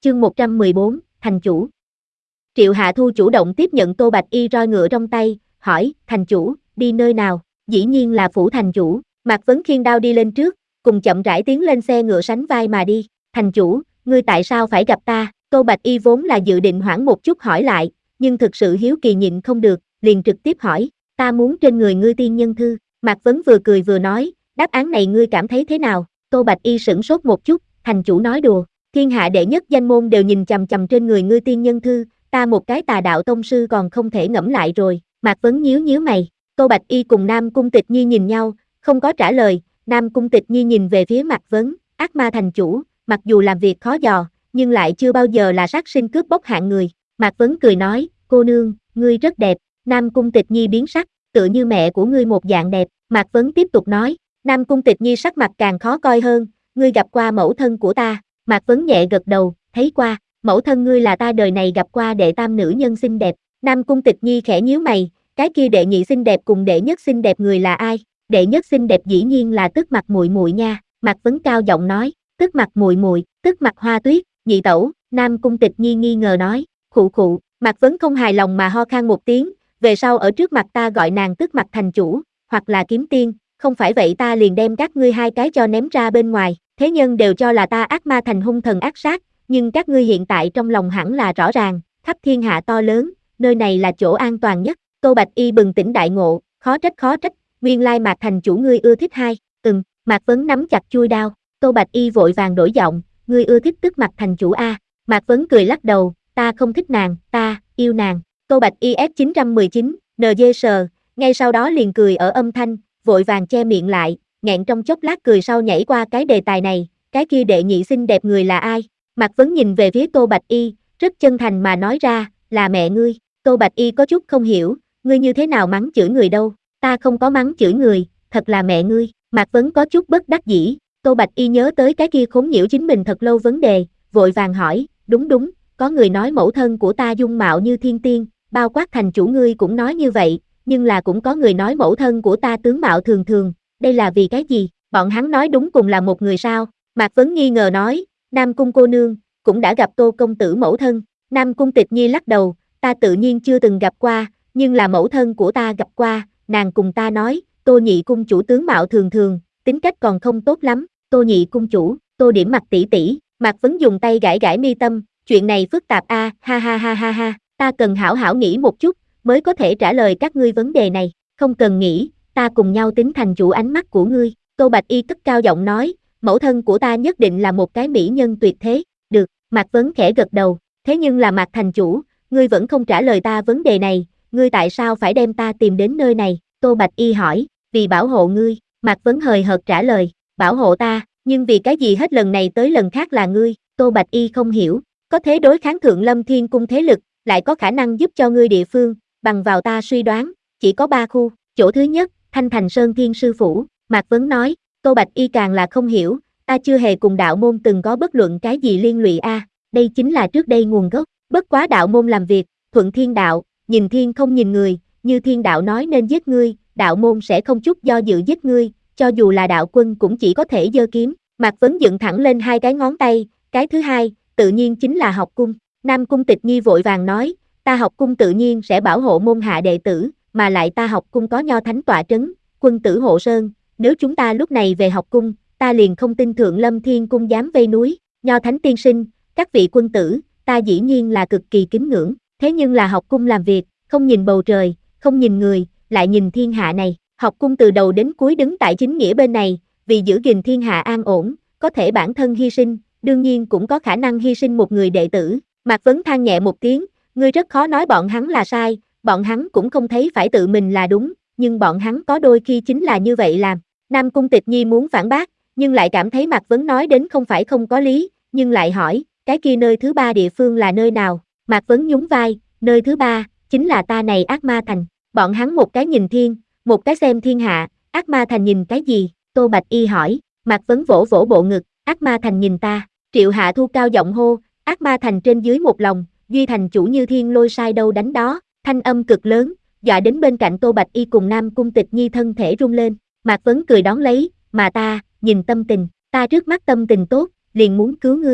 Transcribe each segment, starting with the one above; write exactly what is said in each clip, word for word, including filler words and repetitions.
chương một trăm mười bốn, thành chủ. Triệu Hạ Thu chủ động tiếp nhận Tô Bạch Y roi ngựa trong tay, hỏi, thành chủ, đi nơi nào? Dĩ nhiên là phủ thành chủ. Mạc Vấn khiêng đao đi lên trước, cùng chậm rãi tiến lên xe ngựa sánh vai mà đi. Thành chủ, ngươi tại sao phải gặp ta? Tô Bạch Y vốn là dự định hoãn một chút hỏi lại, nhưng thực sự hiếu kỳ nhịn không được, liền trực tiếp hỏi, ta muốn trên người ngươi tiên nhân thư. Mạc Vấn vừa cười vừa nói, đáp án này ngươi cảm thấy thế nào? Tô Bạch Y sửng sốt một chút, thành chủ nói đùa, thiên hạ đệ nhất danh môn đều nhìn chằm chằm trên người ngươi tiên nhân thư, ta một cái tà đạo tông sư còn không thể ngẫm lại rồi. Mạc Vấn nhíu nhíu mày. Tô Bạch Y cùng Nam Cung Tịch Nhi nhìn nhau, không có trả lời. Nam Cung Tịch Nhi nhìn về phía Mạc Vấn, ác ma thành chủ, mặc dù làm việc khó dò, nhưng lại chưa bao giờ là sát sinh cướp bóc hạng người. Mạc Vấn cười nói, cô nương, ngươi rất đẹp. Nam Cung Tịch Nhi biến sắc, tựa như mẹ của ngươi một dạng đẹp. Mạc Vấn tiếp tục nói, Nam Cung Tịch Nhi sắc mặt càng khó coi hơn, ngươi gặp qua mẫu thân của ta? Mạc Vấn nhẹ gật đầu, thấy qua, mẫu thân ngươi là ta đời này gặp qua đệ tam nữ nhân xinh đẹp. Nam Cung Tịch Nhi khẽ nhíu mày, cái kia đệ nhị xinh đẹp cùng đệ nhất xinh đẹp người là ai? Đệ nhất xinh đẹp dĩ nhiên là Tức Mặc muội muội nha. Mạc Vấn cao giọng nói, Tức Mặc muội muội, Tức Mặc Hoa Tuyết, nhị tẩu. Nam Cung Tịch Nhi nghi ngờ nói, khụ khụ. Mạc Vấn không hài lòng mà ho khan một tiếng, về sau ở trước mặt ta gọi nàng Tức Mặc thành chủ, hoặc là kiếm tiên, không phải vậy ta liền đem các ngươi hai cái cho ném ra bên ngoài. Thế nhân đều cho là ta ác ma thành hung thần ác sát, nhưng các ngươi hiện tại trong lòng hẳn là rõ ràng, khắp thiên hạ to lớn, nơi này là chỗ an toàn nhất. Tô Bạch Y bừng tỉnh đại ngộ, khó trách khó trách, nguyên lai Mạc thành chủ ngươi ưa thích hai. Ừm, Mạc Vấn nắm chặt chuôi đao. Tô Bạch Y vội vàng đổi giọng, ngươi ưa thích Tức Mặc thành chủ a? Mạc Vấn cười lắc đầu, ta không thích nàng, ta yêu nàng. Tô Bạch Y ép chín một chín, en giê sờ, ngay sau đó liền cười ở âm thanh, vội vàng che miệng lại, nghẹn trong chốc lát cười sau nhảy qua cái đề tài này, cái kia đệ nhị xinh đẹp người là ai? Mạc Vấn nhìn về phía Tô Bạch Y, rất chân thành mà nói ra, là mẹ ngươi. Tô Bạch Y có chút không hiểu, ngươi như thế nào mắng chửi người đâu? Ta không có mắng chửi người, thật là mẹ ngươi. Mạc Vấn có chút bất đắc dĩ. Tô Bạch Y nhớ tới cái kia khốn nhiễu chính mình thật lâu vấn đề, vội vàng hỏi, đúng đúng, có người nói mẫu thân của ta dung mạo như thiên tiên, bao quát thành chủ ngươi cũng nói như vậy, nhưng là cũng có người nói mẫu thân của ta tướng mạo thường thường, đây là vì cái gì? Bọn hắn nói đúng cùng là một người sao? Mạc Vấn nghi ngờ nói, Nam Cung cô nương, cũng đã gặp Tô công tử mẫu thân. Nam Cung Tịch Nhi lắc đầu, ta tự nhiên chưa từng gặp qua, nhưng là mẫu thân của ta gặp qua, nàng cùng ta nói, Tô nhị cung chủ tướng mạo thường thường, tính cách còn không tốt lắm. Tô nhị cung chủ, Tô Điểm Mặc tỷ tỷ. Mạc Vấn dùng tay gãi gãi mi tâm, chuyện này phức tạp a, ha ha ha ha ha, ta cần hảo hảo nghĩ một chút, mới có thể trả lời các ngươi vấn đề này. Không cần nghĩ, ta cùng nhau tính thành chủ ánh mắt của ngươi. Tô Bạch Y cất cao giọng nói, mẫu thân của ta nhất định là một cái mỹ nhân tuyệt thế. Được, Mạc Vấn khẽ gật đầu, thế nhưng là Mạc thành chủ, ngươi vẫn không trả lời ta vấn đề này, ngươi tại sao phải đem ta tìm đến nơi này? Tô Bạch Y hỏi, vì bảo hộ ngươi. Mạc Vấn hời hợt trả lời, bảo hộ ta, nhưng vì cái gì hết lần này tới lần khác là ngươi? Tô Bạch Y không hiểu, có thế đối kháng Thượng Lâm Thiên Cung thế lực, lại có khả năng giúp cho ngươi địa phương, bằng vào ta suy đoán, chỉ có ba khu. Chỗ thứ nhất, Thanh Thành Sơn Thiên Sư Phủ. Mạc Vấn nói. Tô Bạch Y càng là không hiểu, ta chưa hề cùng đạo môn từng có bất luận cái gì liên lụy a, à, đây chính là trước đây nguồn gốc. Bất quá đạo môn làm việc, thuận thiên đạo, nhìn thiên không nhìn người, như thiên đạo nói nên giết ngươi, đạo môn sẽ không chút do dự giết ngươi, cho dù là đạo quân cũng chỉ có thể giơ kiếm. Mạc Vấn dựng thẳng lên hai cái ngón tay, cái thứ hai, tự nhiên chính là học cung. Nam Cung Tịch Nhi vội vàng nói, ta học cung tự nhiên sẽ bảo hộ môn hạ đệ tử, mà lại ta học cung có nho thánh tọa trấn, quân tử hộ sơn, nếu chúng ta lúc này về học cung, ta liền không tin Thượng Lâm Thiên Cung dám vây núi. Nho thánh tiên sinh, các vị quân tử, ta dĩ nhiên là cực kỳ kính ngưỡng, thế nhưng là học cung làm việc, không nhìn bầu trời, không nhìn người, lại nhìn thiên hạ này. Học cung từ đầu đến cuối đứng tại chính nghĩa bên này, vì giữ gìn thiên hạ an ổn, có thể bản thân hy sinh, đương nhiên cũng có khả năng hy sinh một người đệ tử. Mạc Vấn than nhẹ một tiếng, ngươi rất khó nói bọn hắn là sai, bọn hắn cũng không thấy phải tự mình là đúng, nhưng bọn hắn có đôi khi chính là như vậy làm. Nam Cung Tịch Nhi muốn phản bác, nhưng lại cảm thấy Mạc Vấn nói đến không phải không có lý, nhưng lại hỏi, cái kia nơi thứ ba địa phương là nơi nào? Mạc Vấn nhún vai, nơi thứ ba, chính là ta này ác ma thành. Bọn hắn một cái nhìn thiên, một cái xem thiên hạ, ác ma thành nhìn cái gì? Tô Bạch Y hỏi. Mạc Vấn vỗ vỗ bộ ngực, ác ma thành nhìn ta. Triệu Hạ Thu cao giọng hô, ác ma thành trên dưới một lòng, duy thành chủ như thiên lôi sai đâu đánh đó. Thanh âm cực lớn, dọa đến bên cạnh Tô Bạch Y cùng Nam Cung Tịch Nhi thân thể rung lên. Mạc Vấn cười đón lấy, mà ta, nhìn tâm tình, ta trước mắt tâm tình tốt, liền muốn cứu ngươi. Tô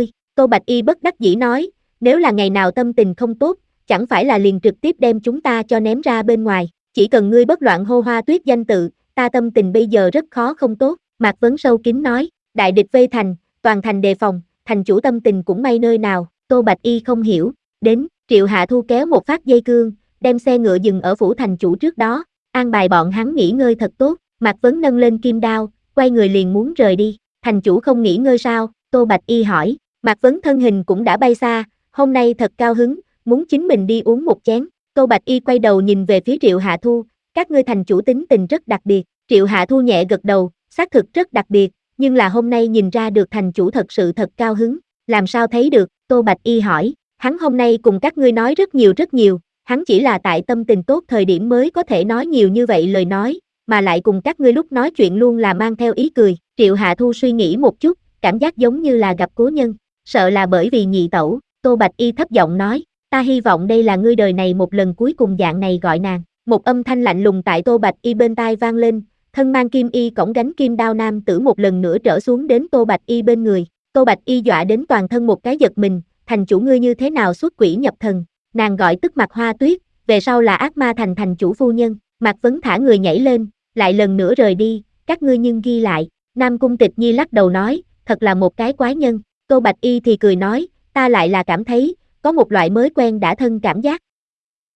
Tô Bạch Y bất đắc dĩ nói, nếu là ngày nào tâm tình không tốt, chẳng phải là liền trực tiếp đem chúng ta cho ném ra bên ngoài, chỉ cần ngươi bất loạn hô Hoa Tuyết danh tự, ta tâm tình bây giờ rất khó không tốt, Mạc Vấn sâu kín nói, đại địch vây thành, toàn thành đề phòng, thành chủ tâm tình cũng may nơi nào, Tô Bạch Y không hiểu, đến, Triệu Hạ Thu kéo một phát dây cương, đem xe ngựa dừng ở phủ thành chủ trước đó, an bài bọn hắn nghỉ ngơi thật tốt, Mạc Vấn nâng lên kim đao, quay người liền muốn rời đi, thành chủ không nghỉ ngơi sao, Tô Bạch Y hỏi, Mạc Vấn thân hình cũng đã bay xa, hôm nay thật cao hứng, muốn chính mình đi uống một chén, Tô Bạch Y quay đầu nhìn về phía Triệu Hạ Thu, các ngươi thành chủ tính tình rất đặc biệt, Triệu Hạ Thu nhẹ gật đầu, xác thực rất đặc biệt, nhưng là hôm nay nhìn ra được thành chủ thật sự thật cao hứng, làm sao thấy được, Tô Bạch Y hỏi, hắn hôm nay cùng các ngươi nói rất nhiều rất nhiều, hắn chỉ là tại tâm tình tốt thời điểm mới có thể nói nhiều như vậy lời nói, mà lại cùng các ngươi lúc nói chuyện luôn là mang theo ý cười, Triệu Hạ Thu suy nghĩ một chút, cảm giác giống như là gặp cố nhân, sợ là bởi vì nhị tẩu, Tô Bạch Y thấp giọng nói, ta hy vọng đây là ngươi đời này một lần cuối cùng dạng này gọi nàng, một âm thanh lạnh lùng tại Tô Bạch Y bên tai vang lên, thân mang kim y cổng gánh kim đao nam tử một lần nữa trở xuống đến Tô Bạch Y bên người, Tô Bạch Y dọa đến toàn thân một cái giật mình, thành chủ ngươi như thế nào xuất quỷ nhập thần, nàng gọi tức Mạc Hoa Tuyết, về sau là ác ma thành thành chủ phu nhân, Mạc Vấn thả người nhảy lên, lại lần nữa rời đi, các ngươi nhưng ghi lại, Nam Cung Tịch Nhi lắc đầu nói, thật là một cái quái nhân, Tô Bạch Y thì cười nói, ta lại là cảm thấy, có một loại mới quen đã thân cảm giác,